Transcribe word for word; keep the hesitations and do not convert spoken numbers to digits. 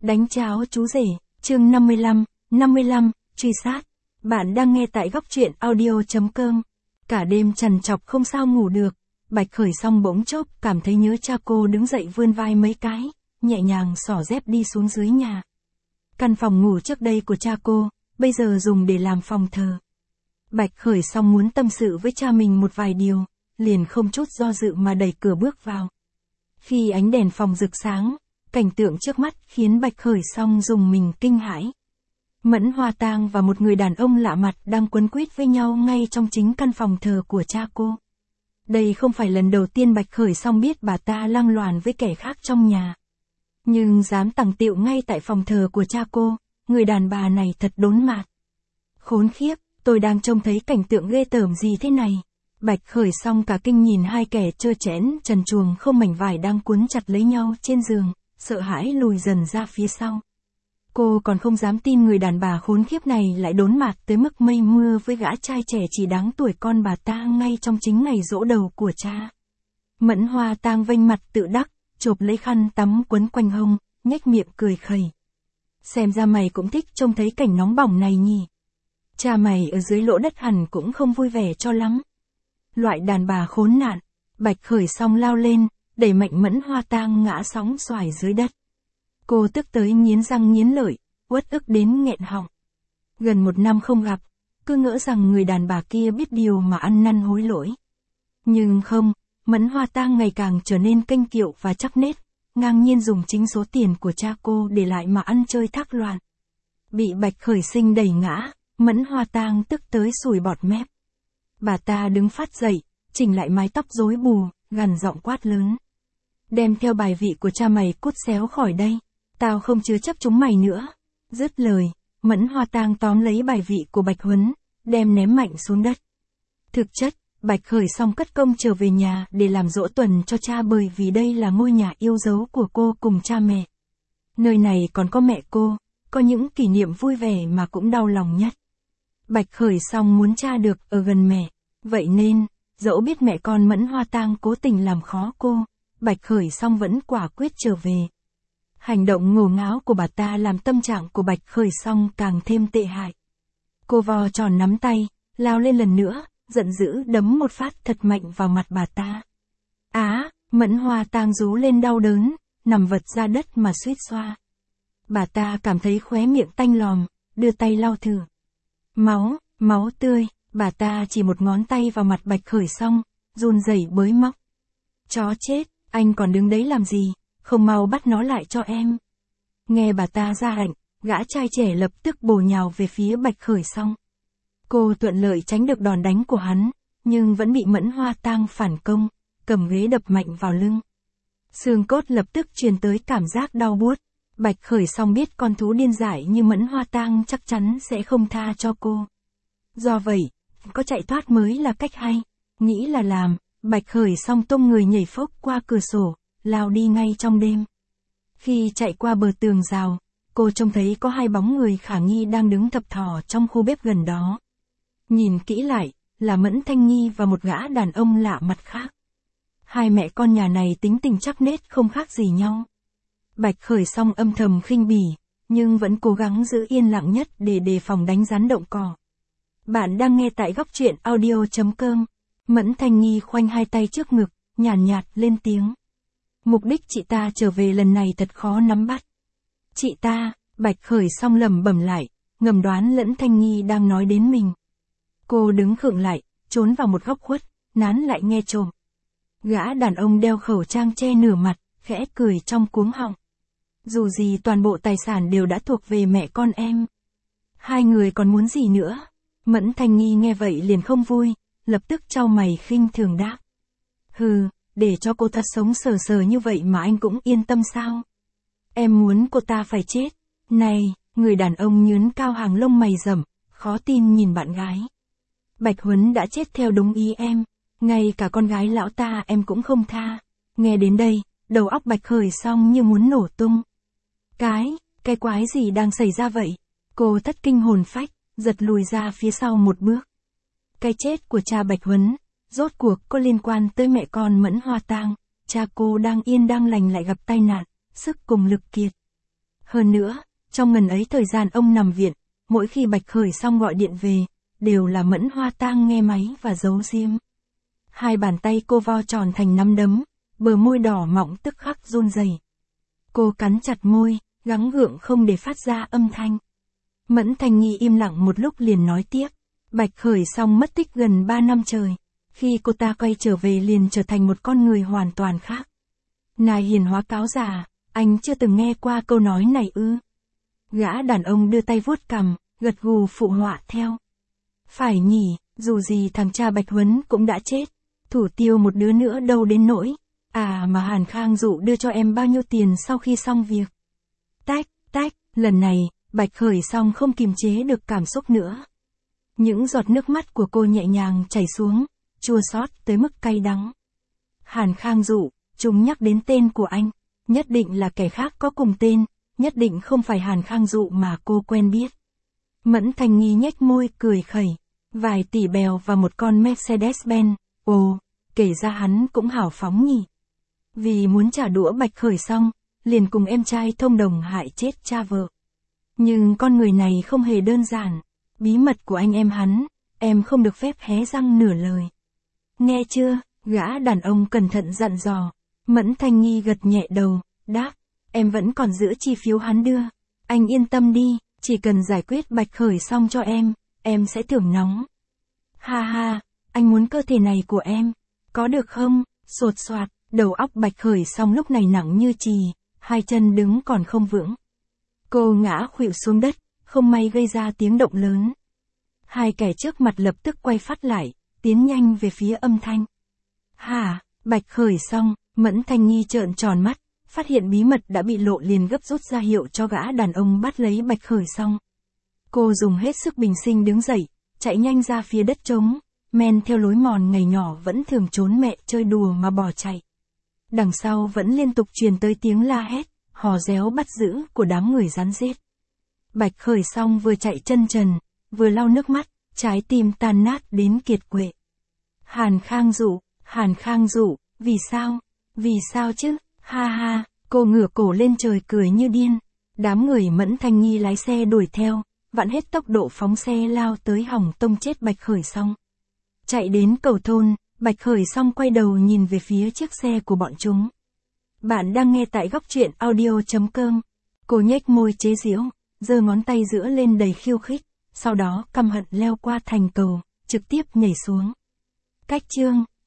Đánh cháo chú rể, chương năm mươi lăm, năm mươi lăm, truy sát. Bạn đang nghe tại góc truyện audio.com. Cả đêm trằn trọc không sao ngủ được, Bạch Khởi Song bỗng chốc cảm thấy nhớ cha cô, đứng dậy vươn vai mấy cái, nhẹ nhàng xỏ dép đi xuống dưới nhà. Căn phòng ngủ trước đây của cha cô, bây giờ dùng để làm phòng thờ. Bạch Khởi Song muốn tâm sự với cha mình một vài điều, liền không chút do dự mà đẩy cửa bước vào. Khi ánh đèn phòng rực sáng, cảnh tượng trước mắt khiến Bạch Khởi Song rùng mình kinh hãi. Mẫn Hoa Tang và một người đàn ông lạ mặt đang quấn quýt với nhau ngay trong chính căn phòng thờ của cha cô. Đây không phải lần đầu tiên Bạch Khởi Song biết bà ta lăng loàn với kẻ khác trong nhà. Nhưng dám tằng tiệu ngay tại phòng thờ của cha cô, người đàn bà này thật đốn mạt. Khốn khiếp, tôi đang trông thấy cảnh tượng ghê tởm gì thế này? Bạch Khởi Song cả kinh nhìn hai kẻ trơ trẽn trần truồng không mảnh vải đang cuốn chặt lấy nhau trên giường, sợ hãi lùi dần ra phía sau. Cô còn không dám tin người đàn bà khốn khiếp này lại đốn mạt tới mức mây mưa với gã trai trẻ chỉ đáng tuổi con bà ta ngay trong chính ngày giỗ đầu của cha. Mẫn Hoa Tang vênh mặt tự đắc, chộp lấy khăn tắm quấn quanh hông, nhếch miệng cười khẩy. Xem ra mày cũng thích trông thấy cảnh nóng bỏng này nhỉ. Cha mày ở dưới lỗ đất hẳn cũng không vui vẻ cho lắm. Loại đàn bà khốn nạn. Bạch Khởi Song lao lên, đẩy mạnh Mẫn Hoa Tang ngã sóng xoài dưới đất. Cô tức tới nghiến răng nghiến lợi, uất ức đến nghẹn họng. Gần một năm không gặp, cứ ngỡ rằng người đàn bà kia biết điều mà ăn năn hối lỗi. Nhưng không, Mẫn Hoa Tang ngày càng trở nên kênh kiệu và chắc nết, ngang nhiên dùng chính số tiền của cha cô để lại mà ăn chơi thác loạn. Bị Bạch Khởi Sinh đẩy ngã, Mẫn Hoa Tang tức tới sùi bọt mép. Bà ta đứng phát dậy, chỉnh lại mái tóc rối bù, gằn giọng quát lớn. Đem theo bài vị của cha mày cút xéo khỏi đây, tao không chứa chấp chúng mày nữa. Dứt lời, Mẫn Hoa Tang tóm lấy bài vị của Bạch Huấn, đem ném mạnh xuống đất. Thực chất, Bạch Khởi Song cất công trở về nhà để làm giỗ tuần cho cha, bởi vì đây là ngôi nhà yêu dấu của cô cùng cha mẹ. Nơi này còn có mẹ cô, có những kỷ niệm vui vẻ mà cũng đau lòng nhất. Bạch Khởi Song muốn cha được ở gần mẹ, vậy nên, dẫu biết mẹ con Mẫn Hoa Tang cố tình làm khó cô, Bạch Khởi Song vẫn quả quyết trở về. Hành động ngổ ngáo của bà ta làm tâm trạng của Bạch Khởi Song càng thêm tệ hại. Cô vo tròn nắm tay, lao lên lần nữa, giận dữ đấm một phát thật mạnh vào mặt bà ta. Á, Mẫn Hoa Tang rú lên đau đớn, nằm vật ra đất mà suýt xoa. Bà ta cảm thấy khóe miệng tanh lòm, đưa tay lau thử. Máu, máu tươi, bà ta chỉ một ngón tay vào mặt Bạch Khởi Song, run rẩy bới móc. Chó chết, anh còn đứng đấy làm gì, không mau bắt nó lại cho em. Nghe bà ta ra lệnh, gã trai trẻ lập tức bổ nhào về phía Bạch Khởi Song. Cô thuận lợi tránh được đòn đánh của hắn, nhưng vẫn bị Mẫn Hoa Tang phản công, cầm ghế đập mạnh vào lưng. Xương cốt lập tức truyền tới cảm giác đau buốt. Bạch Khởi Song biết con thú điên dại như Mẫn Hoa Tang chắc chắn sẽ không tha cho cô. Do vậy, có chạy thoát mới là cách hay. Nghĩ là làm, Bạch Khởi Song tung người nhảy phốc qua cửa sổ, lao đi ngay trong đêm. Khi chạy qua bờ tường rào, cô trông thấy có hai bóng người khả nghi đang đứng thập thò trong khu bếp gần đó. Nhìn kỹ lại, là Mẫn Thanh Nghi và một gã đàn ông lạ mặt khác. Hai mẹ con nhà này tính tình chắc nết không khác gì nhau. Bạch Khởi Song âm thầm khinh bỉ, nhưng vẫn cố gắng giữ yên lặng nhất để đề phòng đánh rắn động cỏ. Bạn đang nghe tại góc truyện audio.com. Mẫn Thanh Nghi khoanh hai tay trước ngực, nhàn nhạt, nhạt lên tiếng. Mục đích chị ta trở về lần này thật khó nắm bắt. Chị ta, Bạch Khởi Song lẩm bẩm lại, ngầm đoán lẫn Thanh Nghi đang nói đến mình. Cô đứng khựng lại, trốn vào một góc khuất, nán lại nghe trộm. Gã đàn ông đeo khẩu trang che nửa mặt, khẽ cười trong cuống họng. Dù gì toàn bộ tài sản đều đã thuộc về mẹ con em. Hai người còn muốn gì nữa? Mẫn Thanh Nghi nghe vậy liền không vui, lập tức chau mày khinh thường đáp. Hừ, để cho cô ta sống sờ sờ như vậy mà anh cũng yên tâm sao? Em muốn cô ta phải chết. Này, người đàn ông nhướn cao hàng lông mày rậm, khó tin nhìn bạn gái. Bạch Huấn đã chết theo đúng ý em, ngay cả con gái lão ta em cũng không tha. Nghe đến đây, đầu óc Bạch Khởi Song như muốn nổ tung. Cái, cái quái gì đang xảy ra vậy? Cô thất kinh hồn phách, giật lùi ra phía sau một bước. Cái chết của cha Bạch Huấn, rốt cuộc có liên quan tới mẹ con Mẫn Hoa Tang. Cha cô đang yên đang lành lại gặp tai nạn, sức cùng lực kiệt. Hơn nữa, trong ngần ấy thời gian ông nằm viện, mỗi khi Bạch Khởi Song gọi điện về, đều là Mẫn Hoa Tang nghe máy và giấu diếm. Hai bàn tay cô vo tròn thành nắm đấm, bờ môi đỏ mọng tức khắc run rẩy. Cô cắn chặt môi, gắng gượng không để phát ra âm thanh. Mẫn Thanh Nghi im lặng một lúc liền nói tiếp. Bạch Khởi Song mất tích gần ba năm trời. Khi cô ta quay trở về liền trở thành một con người hoàn toàn khác. Nài hiền hóa cáo già, anh chưa từng nghe qua câu nói này ư? Gã đàn ông đưa tay vuốt cằm, gật gù phụ họa theo. Phải nhỉ, dù gì thằng cha Bạch Huấn cũng đã chết. Thủ tiêu một đứa nữa đâu đến nỗi. À mà Hàn Khang Dụ đưa cho em bao nhiêu tiền sau khi xong việc? Tách, tách, lần này, Bạch Khởi Song không kiềm chế được cảm xúc nữa. Những giọt nước mắt của cô nhẹ nhàng chảy xuống, chua xót tới mức cay đắng. Hàn Khang Dụ, chúng nhắc đến tên của anh, nhất định là kẻ khác có cùng tên, nhất định không phải Hàn Khang Dụ mà cô quen biết. Mẫn Thanh Nghi nhếch môi cười khẩy, vài tỷ bèo và một con Mercedes-Benz, ồ, kể ra hắn cũng hào phóng nhỉ. Vì muốn trả đũa Bạch Khởi Song, liền cùng em trai thông đồng hại chết cha vợ. Nhưng con người này không hề đơn giản, bí mật của anh em hắn, em không được phép hé răng nửa lời. Nghe chưa, gã đàn ông cẩn thận dặn dò. Mẫn Thanh Nghi gật nhẹ đầu, đáp, em vẫn còn giữ chi phiếu hắn đưa. Anh yên tâm đi, chỉ cần giải quyết Bạch Khởi Song cho em, em sẽ thưởng nóng. Ha ha, anh muốn cơ thể này của em, có được không? Sột soạt, đầu óc Bạch Khởi Song lúc này nặng như chì, hai chân đứng còn không vững. Cô ngã khuỵu xuống đất, không may gây ra tiếng động lớn. Hai kẻ trước mặt lập tức quay phát lại, tiến nhanh về phía âm thanh. Hả, Bạch Khởi Song, Mẫn Thanh Nghi trợn tròn mắt, phát hiện bí mật đã bị lộ liền gấp rút ra hiệu cho gã đàn ông bắt lấy Bạch Khởi Song. Cô dùng hết sức bình sinh đứng dậy, chạy nhanh ra phía đất trống, men theo lối mòn ngày nhỏ vẫn thường trốn mẹ chơi đùa mà bỏ chạy. Đằng sau vẫn liên tục truyền tới tiếng la hét, hò réo bắt giữ của đám người rắn rết. Bạch Khởi Song vừa chạy chân trần, vừa lau nước mắt, trái tim tan nát đến kiệt quệ. Hàn Khang Dụ, Hàn Khang Dụ, vì sao? Vì sao chứ? Ha ha, cô ngửa cổ lên trời cười như điên. Đám người Mẫn Thanh Nghi lái xe đuổi theo, vặn hết tốc độ phóng xe lao tới hỏng tông chết Bạch Khởi Song. Chạy đến cầu thôn, Bạch Khởi Song quay đầu nhìn về phía chiếc xe của bọn chúng. Bạn đang nghe tại góc truyện audio chấm com. Cô nhếch môi chế giễu, giơ ngón tay giữa lên đầy khiêu khích, sau đó căm hận leo qua thành cầu, trực tiếp nhảy xuống. Cách chương